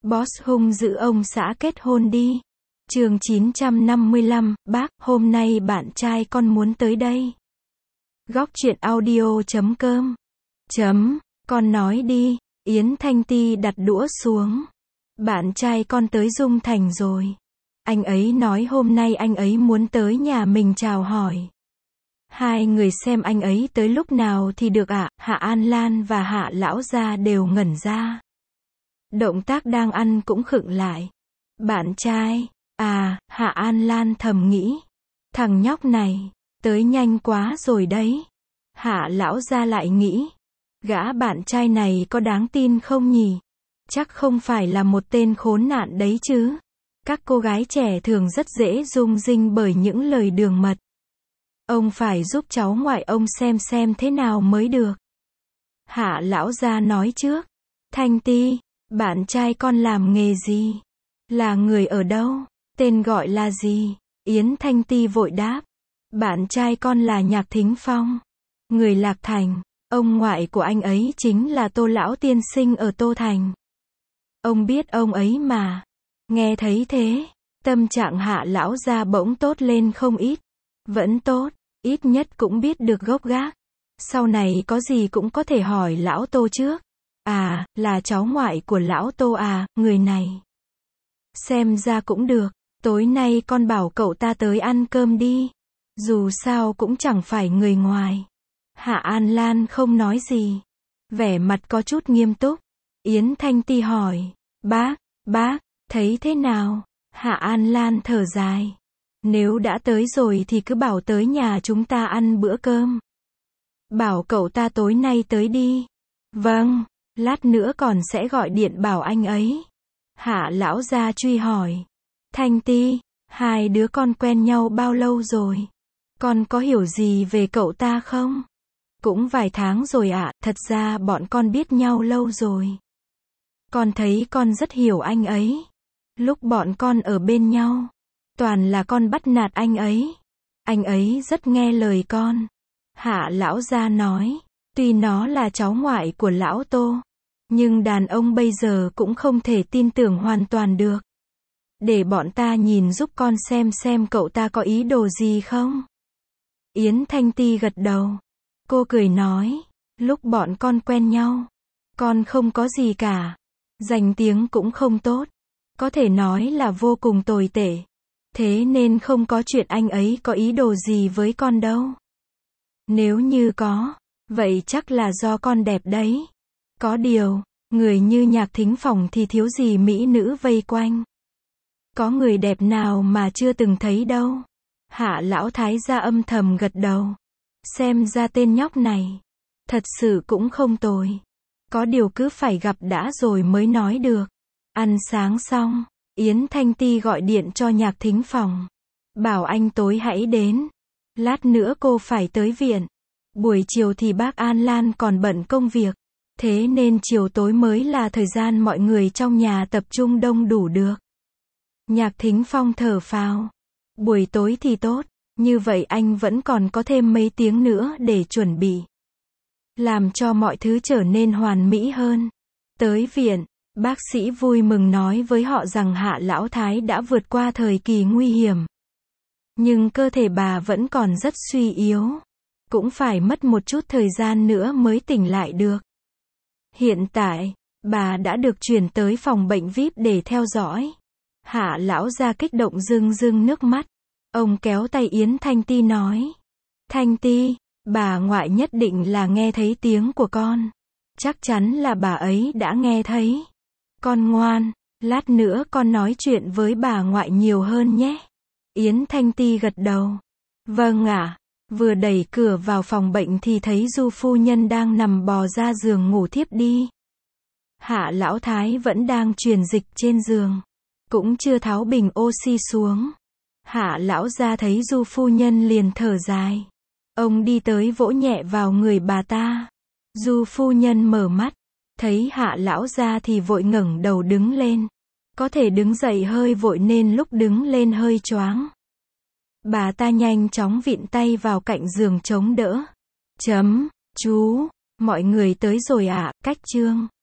Boss hung dữ ông xã kết hôn đi. Chương 955, bác, hôm nay bạn trai con muốn tới đây. Góc truyện audio.com. Con nói đi. Yến Thanh Ti đặt đũa xuống. Bạn trai con tới Dung Thành rồi. Anh ấy nói hôm nay anh ấy muốn tới nhà mình chào hỏi. Hai người xem anh ấy tới lúc nào thì được ạ. Hạ An Lan và Hạ lão gia đều ngẩn ra. Động tác đang ăn cũng khựng lại. Bạn trai, Hạ An Lan thầm nghĩ. Thằng nhóc này, tới nhanh quá rồi đấy. Hạ lão gia lại nghĩ. Gã bạn trai này có đáng tin không nhỉ? Chắc không phải là một tên khốn nạn đấy chứ. Các cô gái trẻ thường rất dễ rung rinh bởi những lời đường mật. Ông phải giúp cháu ngoại ông xem thế nào mới được. Hạ lão gia nói trước. Thanh Ti, bạn trai con làm nghề gì? Là người ở đâu? Tên gọi là gì? Yến Thanh Ti vội đáp. Bạn trai con là Nhạc Thính Phong. Người Lạc Thành. Ông ngoại của anh ấy chính là Tô lão tiên sinh ở Tô Thành. Ông biết ông ấy mà. Nghe thấy thế, tâm trạng Hạ lão gia bỗng tốt lên không ít. Vẫn tốt, ít nhất cũng biết được gốc gác. Sau này có gì cũng có thể hỏi lão Tô trước. Là cháu ngoại của lão Tô à, người này. Xem ra cũng được, tối nay con bảo cậu ta tới ăn cơm đi. Dù sao cũng chẳng phải người ngoài. Hạ An Lan không nói gì. Vẻ mặt có chút nghiêm túc. Yến Thanh Ti hỏi. Bác, thấy thế nào? Hạ An Lan thở dài. Nếu đã tới rồi thì cứ bảo tới nhà chúng ta ăn bữa cơm. Bảo cậu ta tối nay tới đi. Vâng, lát nữa còn sẽ gọi điện bảo anh ấy. Hạ lão gia truy hỏi. Thanh Ti, hai đứa con quen nhau bao lâu rồi? Con có hiểu gì về cậu ta không? Cũng vài tháng rồi ạ, thật ra bọn con biết nhau lâu rồi. Con thấy con rất hiểu anh ấy. Lúc bọn con ở bên nhau, toàn là con bắt nạt anh ấy. Anh ấy rất nghe lời con. Hạ lão gia nói, tuy nó là cháu ngoại của lão Tô, nhưng đàn ông bây giờ cũng không thể tin tưởng hoàn toàn được. Để bọn ta nhìn giúp con xem cậu ta có ý đồ gì không? Yến Thanh Ti gật đầu. Cô cười nói, lúc bọn con quen nhau, con không có gì cả. Danh tiếng cũng không tốt. Có thể nói là vô cùng tồi tệ. Thế nên không có chuyện anh ấy có ý đồ gì với con đâu. Nếu như có, vậy chắc là do con đẹp đấy. Có điều, người như Nhạc Thính Phong thì thiếu gì mỹ nữ vây quanh. Có người đẹp nào mà chưa từng thấy đâu. Hạ lão thái gia âm thầm gật đầu. Xem ra tên nhóc này, thật sự cũng không tồi. Có điều cứ phải gặp đã rồi mới nói được. Ăn sáng xong, Yến Thanh Ti gọi điện cho Nhạc Thính Phong. Bảo anh tối hãy đến. Lát nữa cô phải tới viện. Buổi chiều thì bác An Lan còn bận công việc. Thế nên chiều tối mới là thời gian mọi người trong nhà tập trung đông đủ được. Nhạc Thính Phong thở phào. Buổi tối thì tốt. Như vậy anh vẫn còn có thêm mấy tiếng nữa để chuẩn bị. Làm cho mọi thứ trở nên hoàn mỹ hơn. Tới viện, bác sĩ vui mừng nói với họ rằng Hạ lão thái đã vượt qua thời kỳ nguy hiểm. Nhưng cơ thể bà vẫn còn rất suy yếu. Cũng phải mất một chút thời gian nữa mới tỉnh lại được. Hiện tại, bà đã được chuyển tới phòng bệnh VIP để theo dõi. Hạ lão gia kích động rưng nước mắt. Ông kéo tay Yến Thanh Ti nói. Thanh Ti, bà ngoại nhất định là nghe thấy tiếng của con. Chắc chắn là bà ấy đã nghe thấy. Con ngoan, lát nữa con nói chuyện với bà ngoại nhiều hơn nhé. Yến Thanh Ti gật đầu. Vâng ạ. Vừa đẩy cửa vào phòng bệnh thì thấy Du phu nhân đang nằm bò ra giường ngủ thiếp đi. Hạ lão thái vẫn đang truyền dịch trên giường. Cũng chưa tháo bình oxy xuống. Hạ lão gia thấy Du phu nhân liền thở dài. Ông đi tới vỗ nhẹ vào người bà ta. Du phu nhân mở mắt. Thấy Hạ lão gia thì vội ngẩng đầu đứng lên. Có thể đứng dậy hơi vội nên lúc đứng lên hơi choáng. Bà ta nhanh chóng vịn tay vào cạnh giường chống đỡ. Chú, mọi người tới rồi ạ, cách chương.